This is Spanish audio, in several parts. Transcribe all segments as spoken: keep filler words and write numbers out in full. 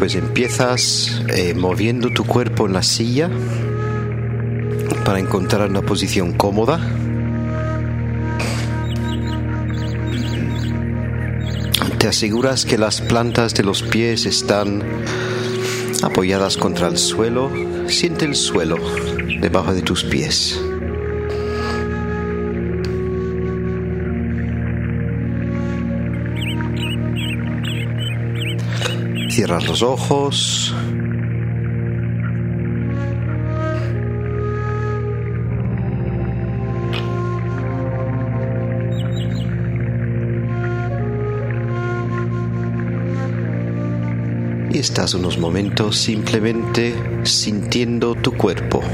Pues empiezas eh, moviendo tu cuerpo en la silla para encontrar una posición cómoda. Te aseguras que las plantas de los pies están apoyadas contra el suelo. Siente el suelo debajo de tus pies. Cierras los ojos. Y estás unos momentos simplemente sintiendo tu cuerpo.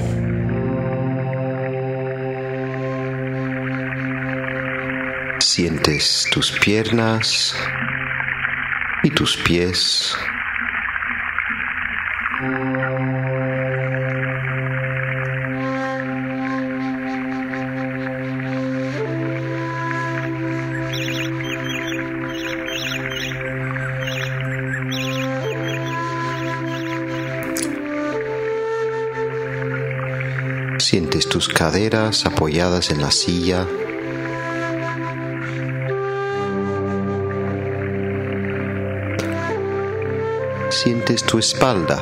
Sientes tus piernas y tus pies. Sientes tus caderas apoyadas en la silla. Sientes tu espalda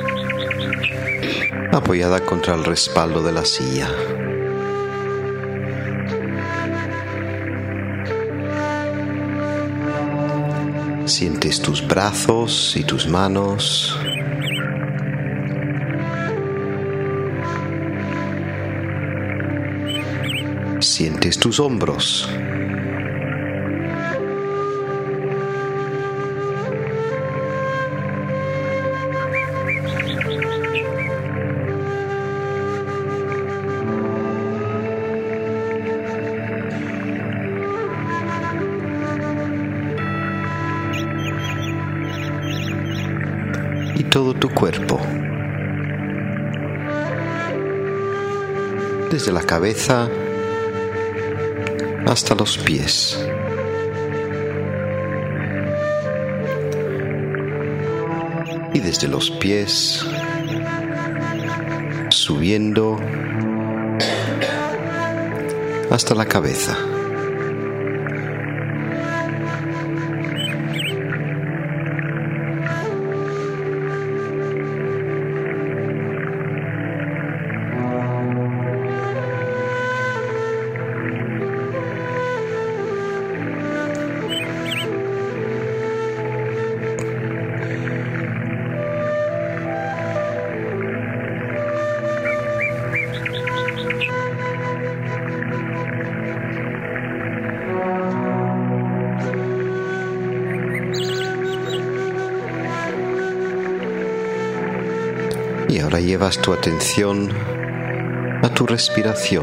apoyada contra el respaldo de la silla. Sientes tus brazos y tus manos. Sientes tus hombros. Y todo tu cuerpo. Desde la cabeza hasta los pies. Y desde los pies, subiendo hasta la cabeza. Y ahora llevas tu atención a tu respiración.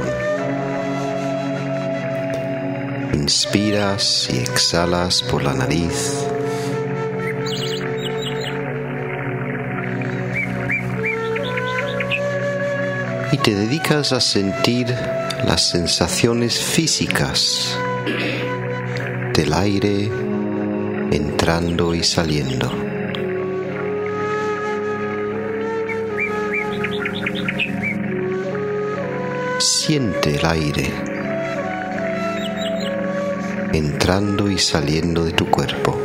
Inspiras y exhalas por la nariz. Y te dedicas a sentir las sensaciones físicas del aire entrando y saliendo. Siente el aire entrando y saliendo de tu cuerpo.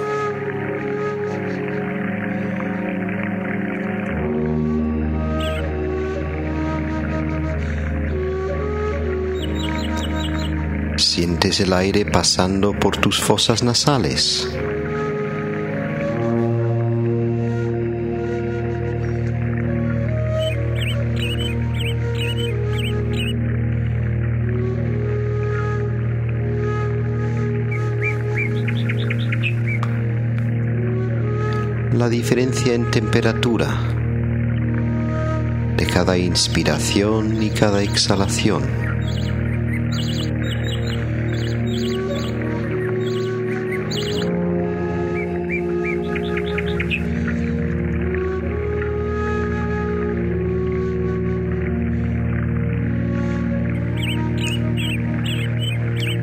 Sientes el aire pasando por tus fosas nasales. La diferencia en temperatura de cada inspiración y cada exhalación.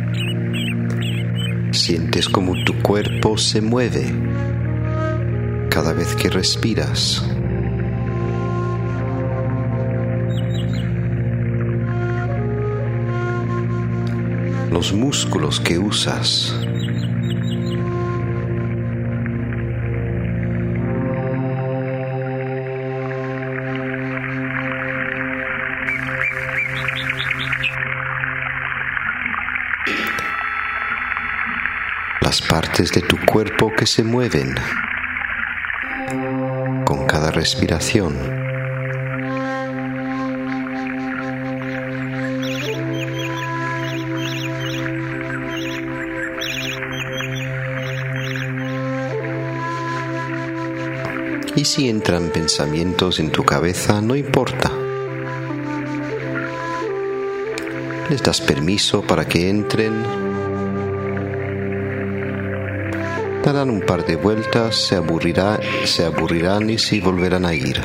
Sientes como tu cuerpo se mueve cada vez que respiras. Los músculos que usas. Las partes de tu cuerpo que se mueven con cada respiración. Y si entran pensamientos en tu cabeza, no importa. Les das permiso para que entren. Darán un par de vueltas, se aburrirá, se aburrirán y se volverán a ir.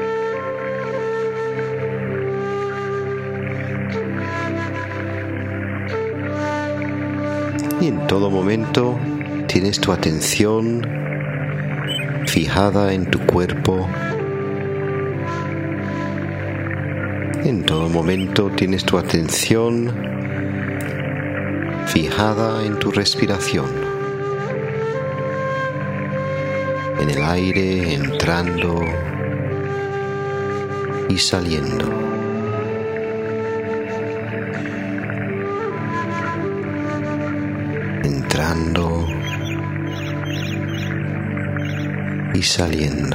Y en todo momento tienes tu atención fijada en tu cuerpo. En todo momento tienes tu atención fijada en tu respiración, en el aire entrando y saliendo. Entrando y saliendo.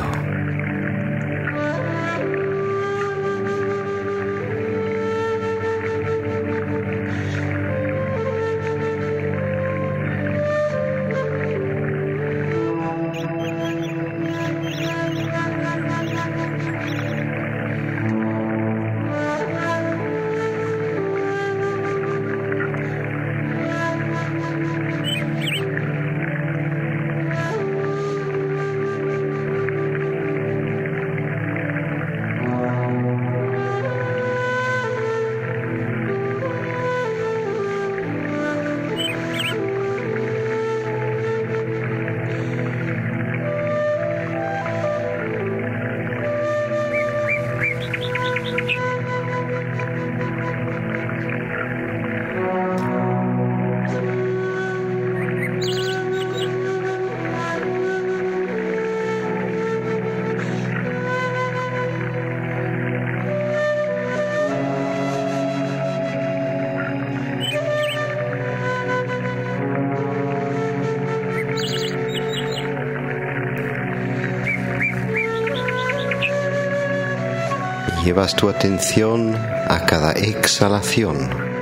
Llevas tu atención a cada exhalación.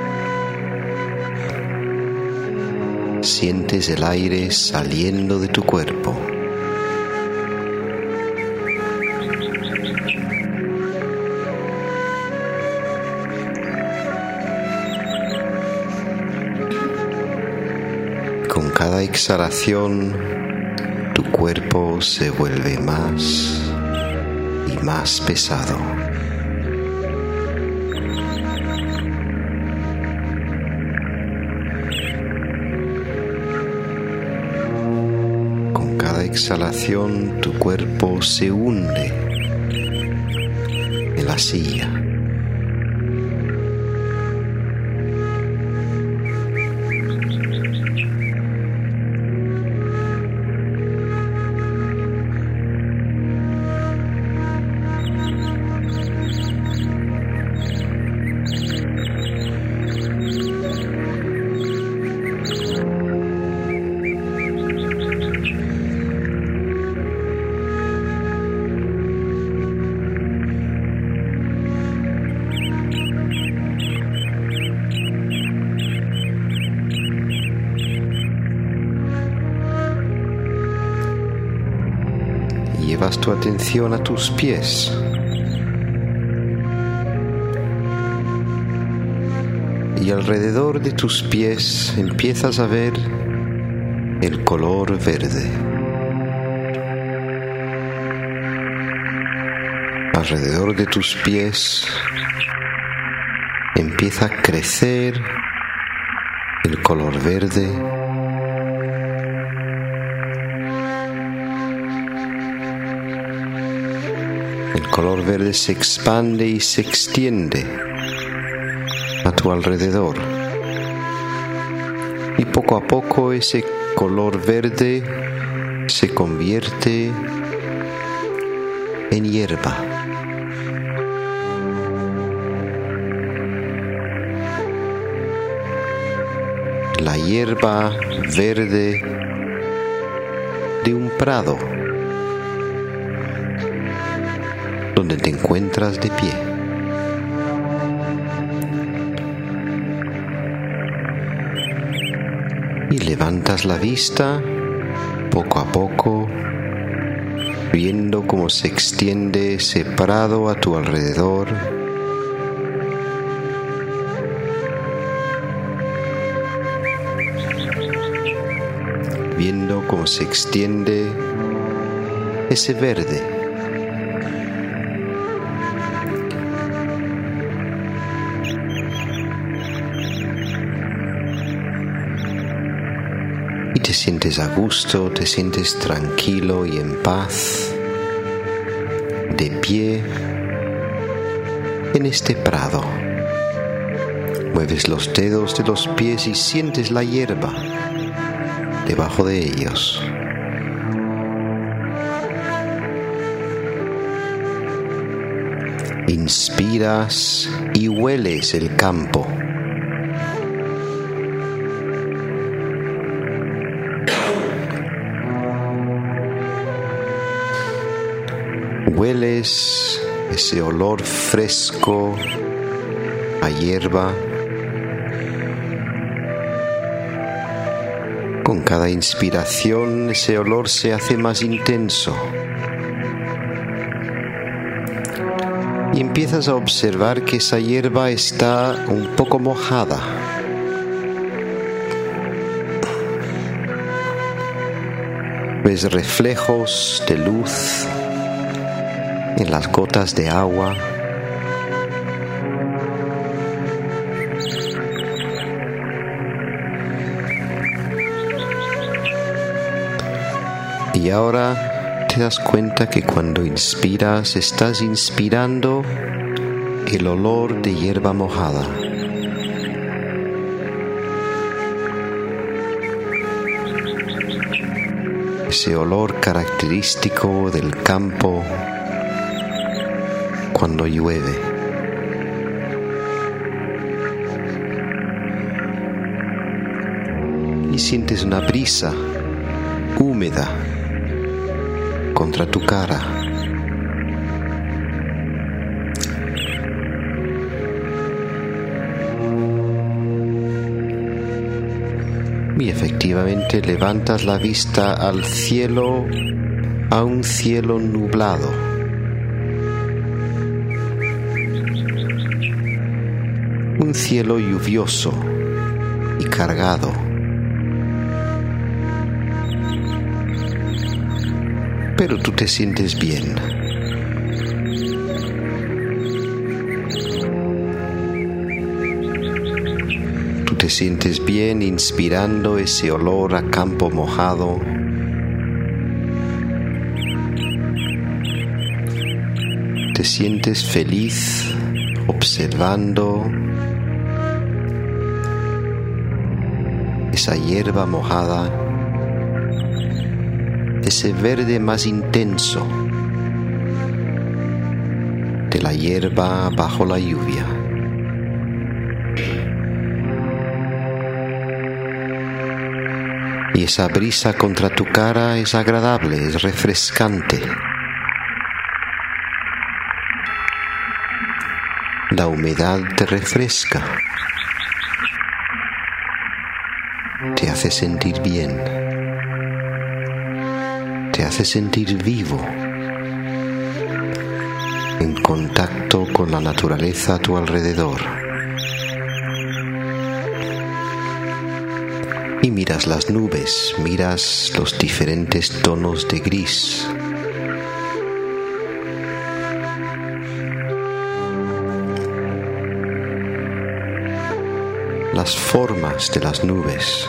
Sientes el aire saliendo de tu cuerpo. Con cada exhalación, tu cuerpo se vuelve más y más pesado. Exhalación, tu cuerpo se hunde en la silla. Llevas tu atención a tus pies. Y alrededor de tus pies empiezas a ver el color verde. Alrededor de tus pies empieza a crecer el color verde. color verde se expande y se extiende a tu alrededor. Y poco a poco ese color verde se convierte en hierba. La hierba verde de un prado donde te encuentras de pie. Y levantas la vista poco a poco, viendo cómo se extiende ese prado a tu alrededor. Viendo cómo se extiende ese verde. Y te sientes a gusto, te sientes tranquilo y en paz, de pie en este prado. Mueves los dedos de los pies y sientes la hierba debajo de ellos. Inspiras y hueles el campo. Hueles ese olor fresco a hierba. Con cada inspiración ese olor se hace más intenso. Y empiezas a observar que esa hierba está un poco mojada. Ves reflejos de luz en las gotas de agua. Y ahora te das cuenta que cuando inspiras, estás inspirando el olor de hierba mojada. Ese olor característico del campo cuando llueve. Y sientes una brisa húmeda contra tu cara. Y efectivamente levantas la vista al cielo, a un cielo nublado. Un cielo lluvioso y cargado. Pero tú te sientes bien. Tú te sientes bien inspirando ese olor a campo mojado. Te sientes feliz observando esa hierba mojada, ese verde más intenso de la hierba bajo la lluvia. Y esa brisa contra tu cara es agradable, es refrescante. La humedad te refresca, te hace sentir bien. Te hace sentir vivo, en contacto con la naturaleza a tu alrededor. Y miras las nubes, miras los diferentes tonos de gris. Las formas de las nubes.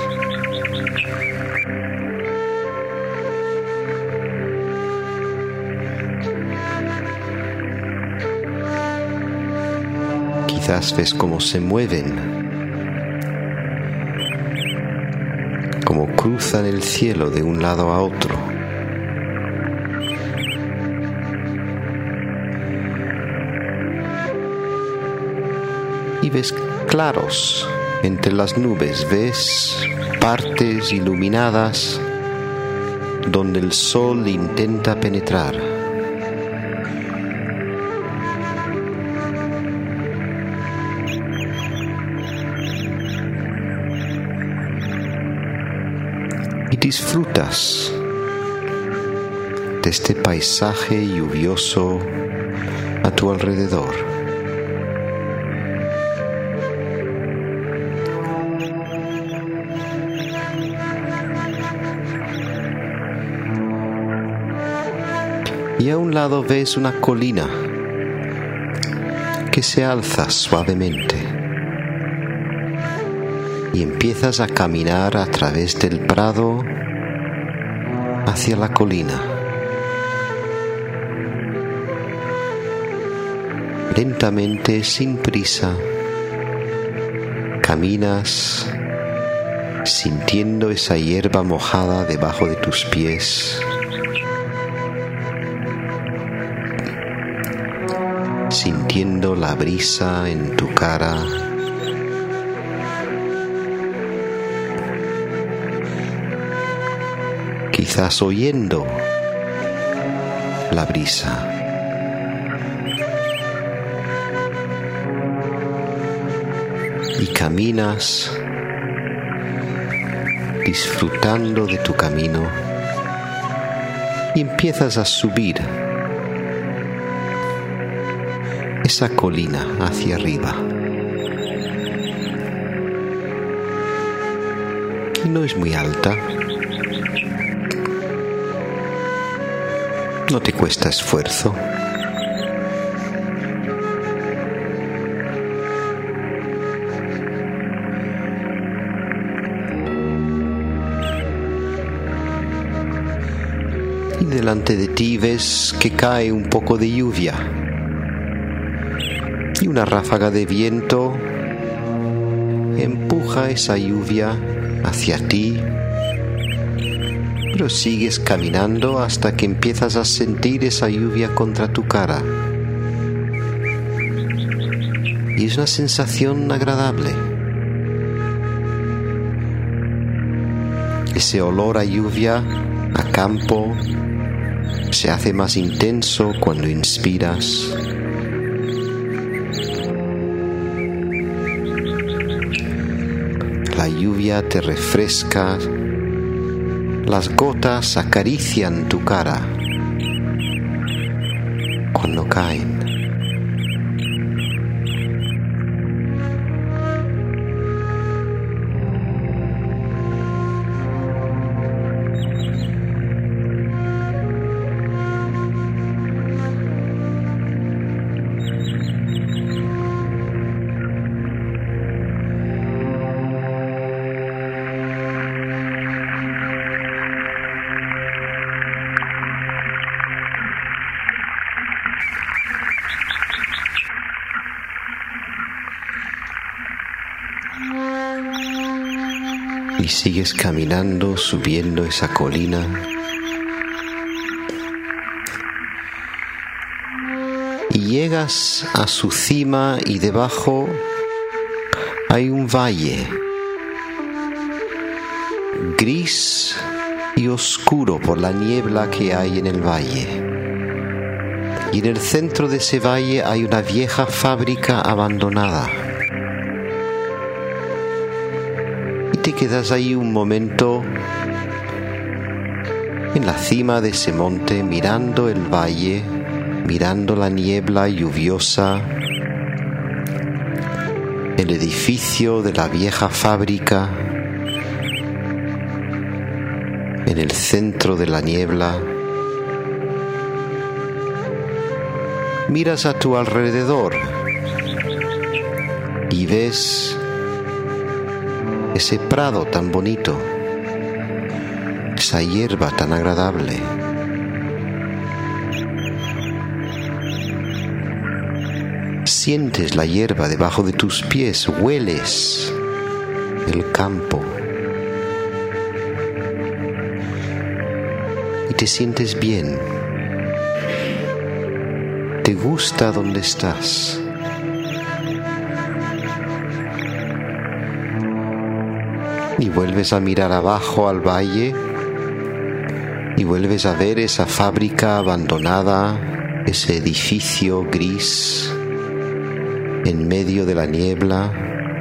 quizás ves cómo se mueven, cómo cruzan el cielo de un lado a otro. Y ves claros entre las nubes, ves partes iluminadas donde el sol intenta penetrar. Y disfrutas de este paisaje lluvioso a tu alrededor. Y a un lado ves una colina que se alza suavemente y empiezas a caminar a través del prado hacia la colina. Lentamente, sin prisa, caminas sintiendo esa hierba mojada debajo de tus pies. Sintiendo la brisa en tu cara, quizás oyendo la brisa. Y caminas disfrutando de tu camino y empiezas a subir esa colina hacia arriba. Y no es muy alta. No te cuesta esfuerzo. Y delante de ti ves que cae un poco de lluvia. Y una ráfaga de viento empuja esa lluvia hacia ti, pero sigues caminando hasta que empiezas a sentir esa lluvia contra tu cara. Y es una sensación agradable. Ese olor a lluvia, a campo, se hace más intenso cuando inspiras. La lluvia te refresca, las gotas acarician tu cara cuando caen. Y sigues caminando, subiendo esa colina. Y llegas a su cima y debajo hay un valle gris y oscuro por la niebla que hay en el valle. Y en el centro de ese valle hay una vieja fábrica abandonada. Te quedas ahí un momento en la cima de ese monte, mirando el valle, mirando la niebla lluviosa, el edificio de la vieja fábrica en el centro de la niebla. Miras a tu alrededor y ves ese prado tan bonito, esa hierba tan agradable. Sientes la hierba debajo de tus pies, hueles el campo y te sientes bien. ¿Te gusta donde estás? Y vuelves a mirar abajo al valle y vuelves a ver esa fábrica abandonada, ese edificio gris en medio de la niebla.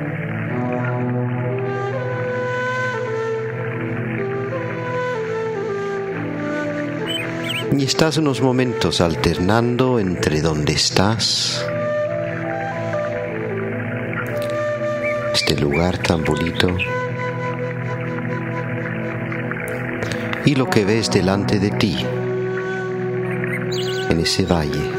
Y estás unos momentos alternando entre donde estás, este lugar tan bonito, y lo que ves delante de ti, en ese valle.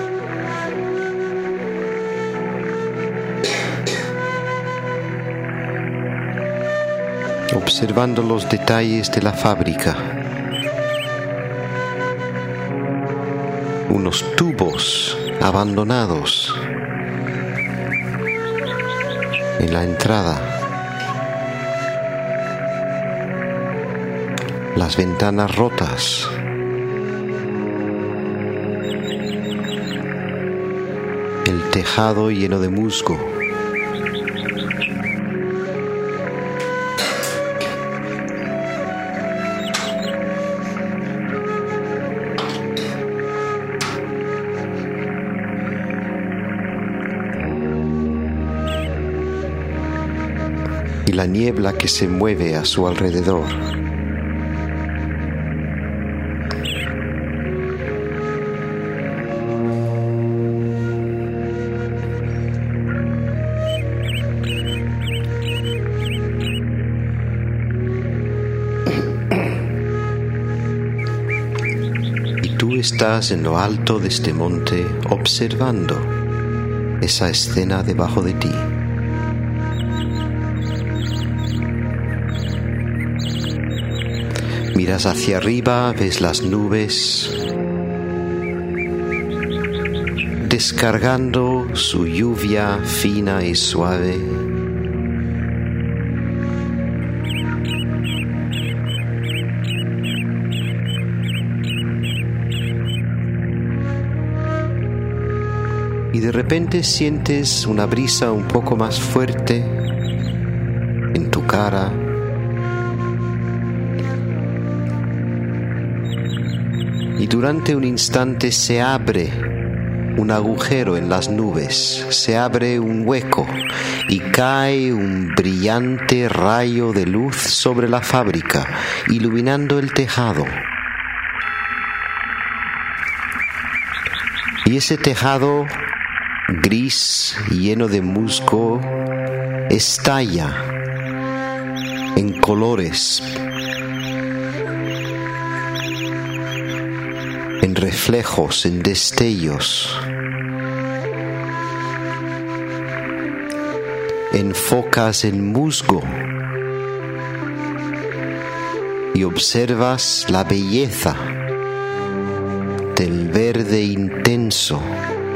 Observando los detalles de la fábrica. Unos tubos abandonados en la entrada. Las ventanas rotas. El tejado lleno de musgo. Y la niebla que se mueve a su alrededor. Y tú estás en lo alto de este monte observando esa escena debajo de ti. Miras hacia arriba, ves las nubes descargando su lluvia fina y suave. Y de repente sientes una brisa un poco más fuerte en tu cara. Y durante un instante se abre un agujero en las nubes, se abre un hueco y cae un brillante rayo de luz sobre la fábrica, iluminando el tejado. Y ese tejado gris, lleno de musgo, estalla en colores, en reflejos, en destellos. Enfocas el musgo y observas la belleza del verde intenso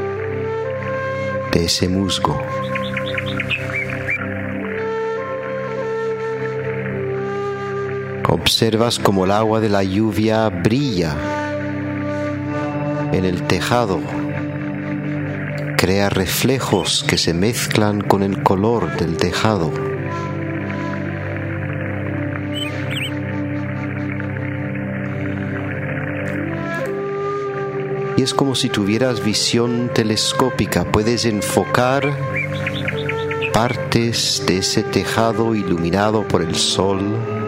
de ese musgo. Observas como el agua de la lluvia brilla en el tejado, crea reflejos que se mezclan con el color del tejado. Y es como si tuvieras visión telescópica, puedes enfocar partes de ese tejado iluminado por el sol.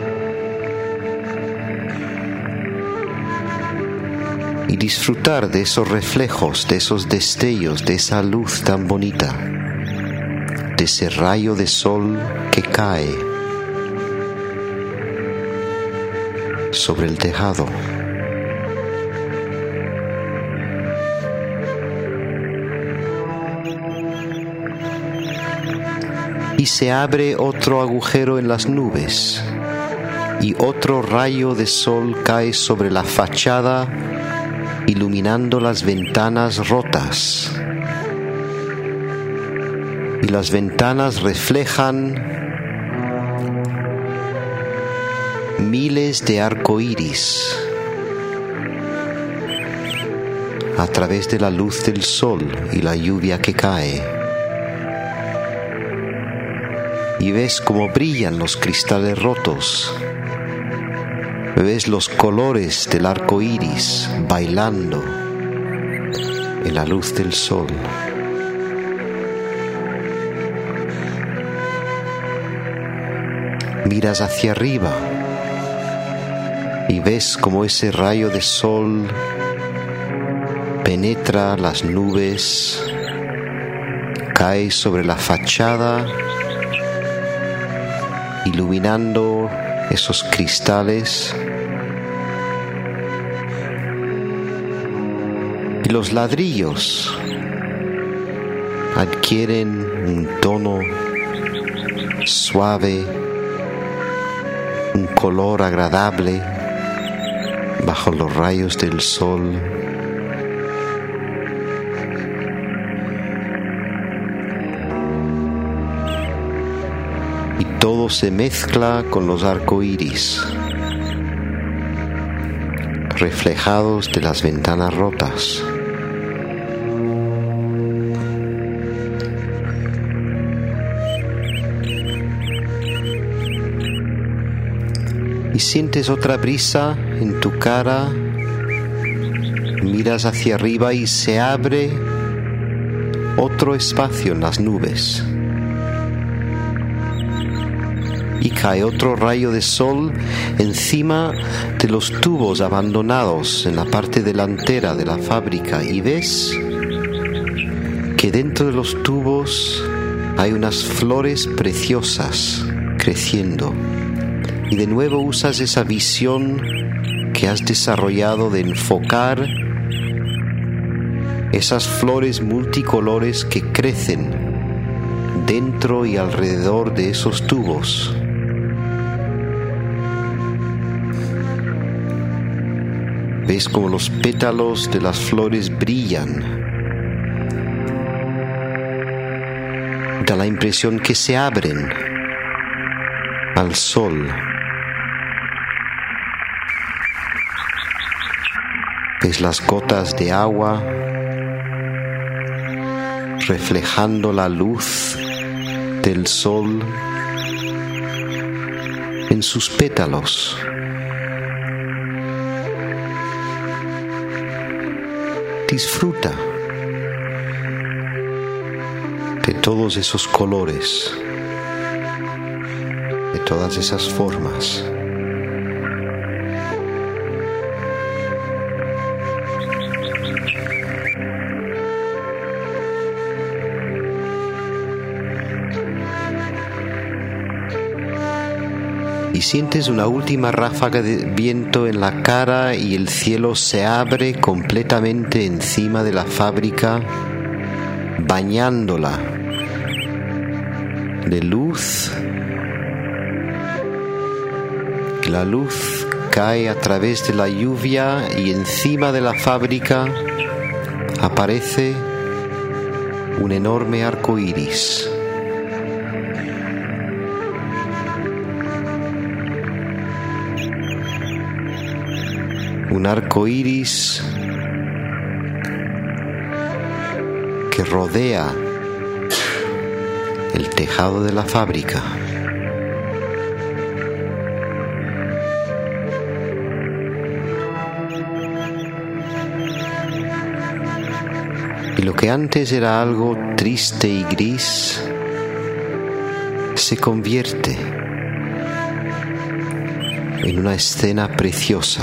Y disfrutar de esos reflejos, de esos destellos, de esa luz tan bonita, de ese rayo de sol que cae sobre el tejado. Y se abre otro agujero en las nubes, y otro rayo de sol cae sobre la fachada, iluminando las ventanas rotas. y las ventanas reflejan miles de arcoíris a través de la luz del sol y la lluvia que cae. Y ves cómo brillan los cristales rotos. Ves los colores del arco iris bailando en la luz del sol. Miras hacia arriba y ves cómo ese rayo de sol penetra las nubes, cae sobre la fachada, iluminando esos cristales, y los ladrillos adquieren un tono suave, un color agradable bajo los rayos del sol. Y todo se mezcla con los arcoíris reflejados de las ventanas rotas. Y sientes otra brisa en tu cara, miras hacia arriba y se abre otro espacio en las nubes. Y cae otro rayo de sol encima de los tubos abandonados en la parte delantera de la fábrica, y ves que dentro de los tubos hay unas flores preciosas creciendo. Y de nuevo usas esa visión que has desarrollado de enfocar esas flores multicolores que crecen dentro y alrededor de esos tubos. Ves como los pétalos de las flores brillan. Da la impresión que se abren al sol. Ves las gotas de agua reflejando la luz del sol en sus pétalos. Disfruta de todos esos colores, de todas esas formas. Y sientes una última ráfaga de viento en la cara y el cielo se abre completamente encima de la fábrica, bañándola de luz. La luz cae a través de la lluvia y encima de la fábrica aparece un enorme arco iris. Un arco iris que rodea el tejado de la fábrica. Y lo que antes era algo triste y gris se convierte en una escena preciosa.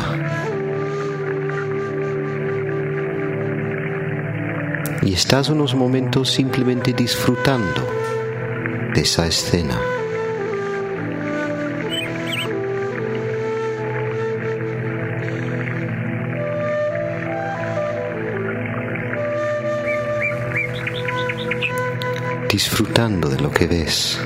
Y estás unos momentos simplemente disfrutando de esa escena. Disfrutando de lo que ves.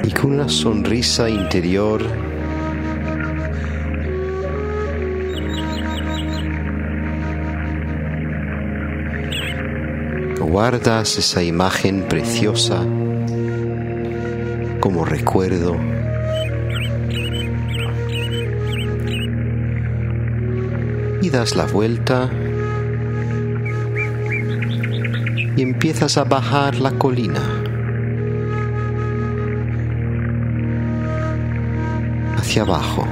y con una sonrisa interior guardas esa imagen preciosa como recuerdo y das la vuelta y empiezas a bajar la colina hacia abajo,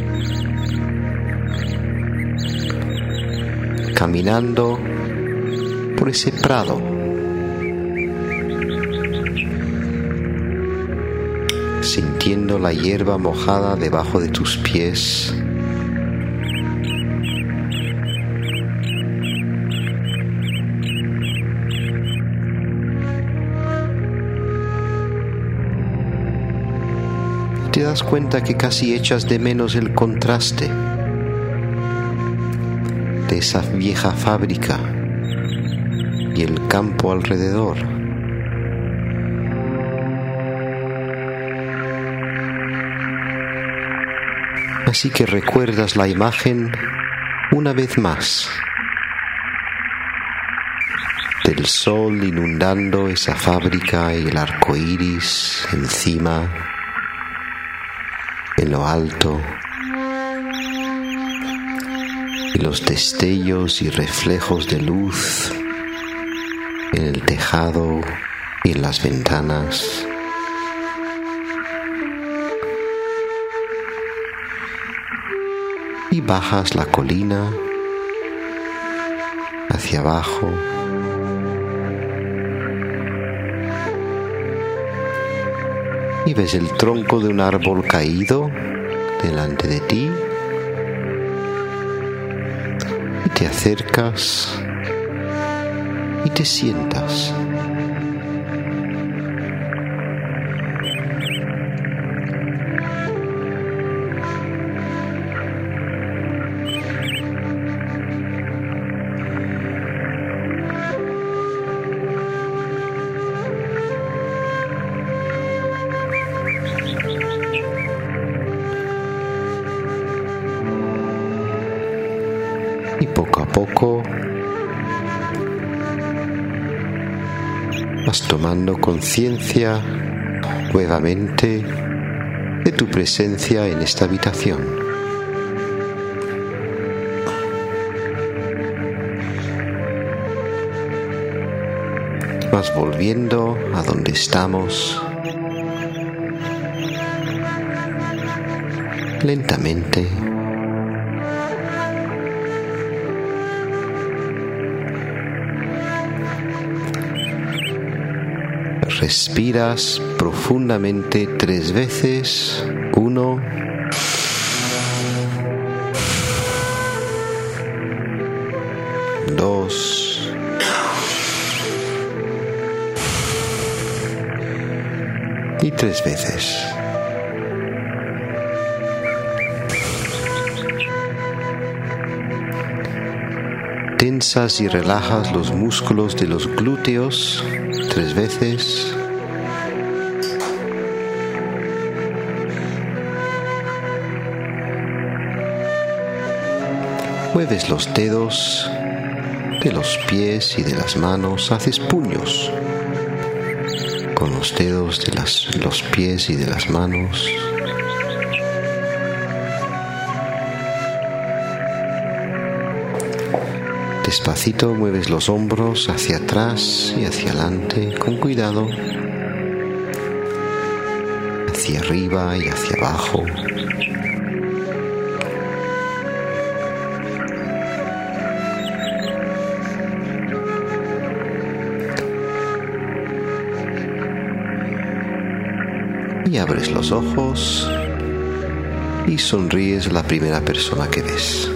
caminando por ese prado, sintiendo la hierba mojada debajo de tus pies. Te das cuenta que casi echas de menos el contraste de esa vieja fábrica y el campo alrededor. Así que recuerdas la imagen una vez más del sol inundando esa fábrica y el arco iris encima, en lo alto, y los destellos y reflejos de luz en el tejado y en las ventanas. Y bajas la colina hacia abajo, y ves el tronco de un árbol caído delante de ti y te acercas y te sientas. Y poco a poco vas tomando conciencia nuevamente de tu presencia en esta habitación. Vas volviendo a donde estamos lentamente. Respiras profundamente tres veces. Uno. Dos. Y tres veces. Tensas y relajas los músculos de los glúteos tres veces. Mueves los dedos de los pies y de las manos, haces puños con los dedos de las, los pies y de las manos. Despacito mueves los hombros hacia atrás y hacia adelante, con cuidado, hacia arriba y hacia abajo. Y abres los ojos y sonríes a la primera persona que ves.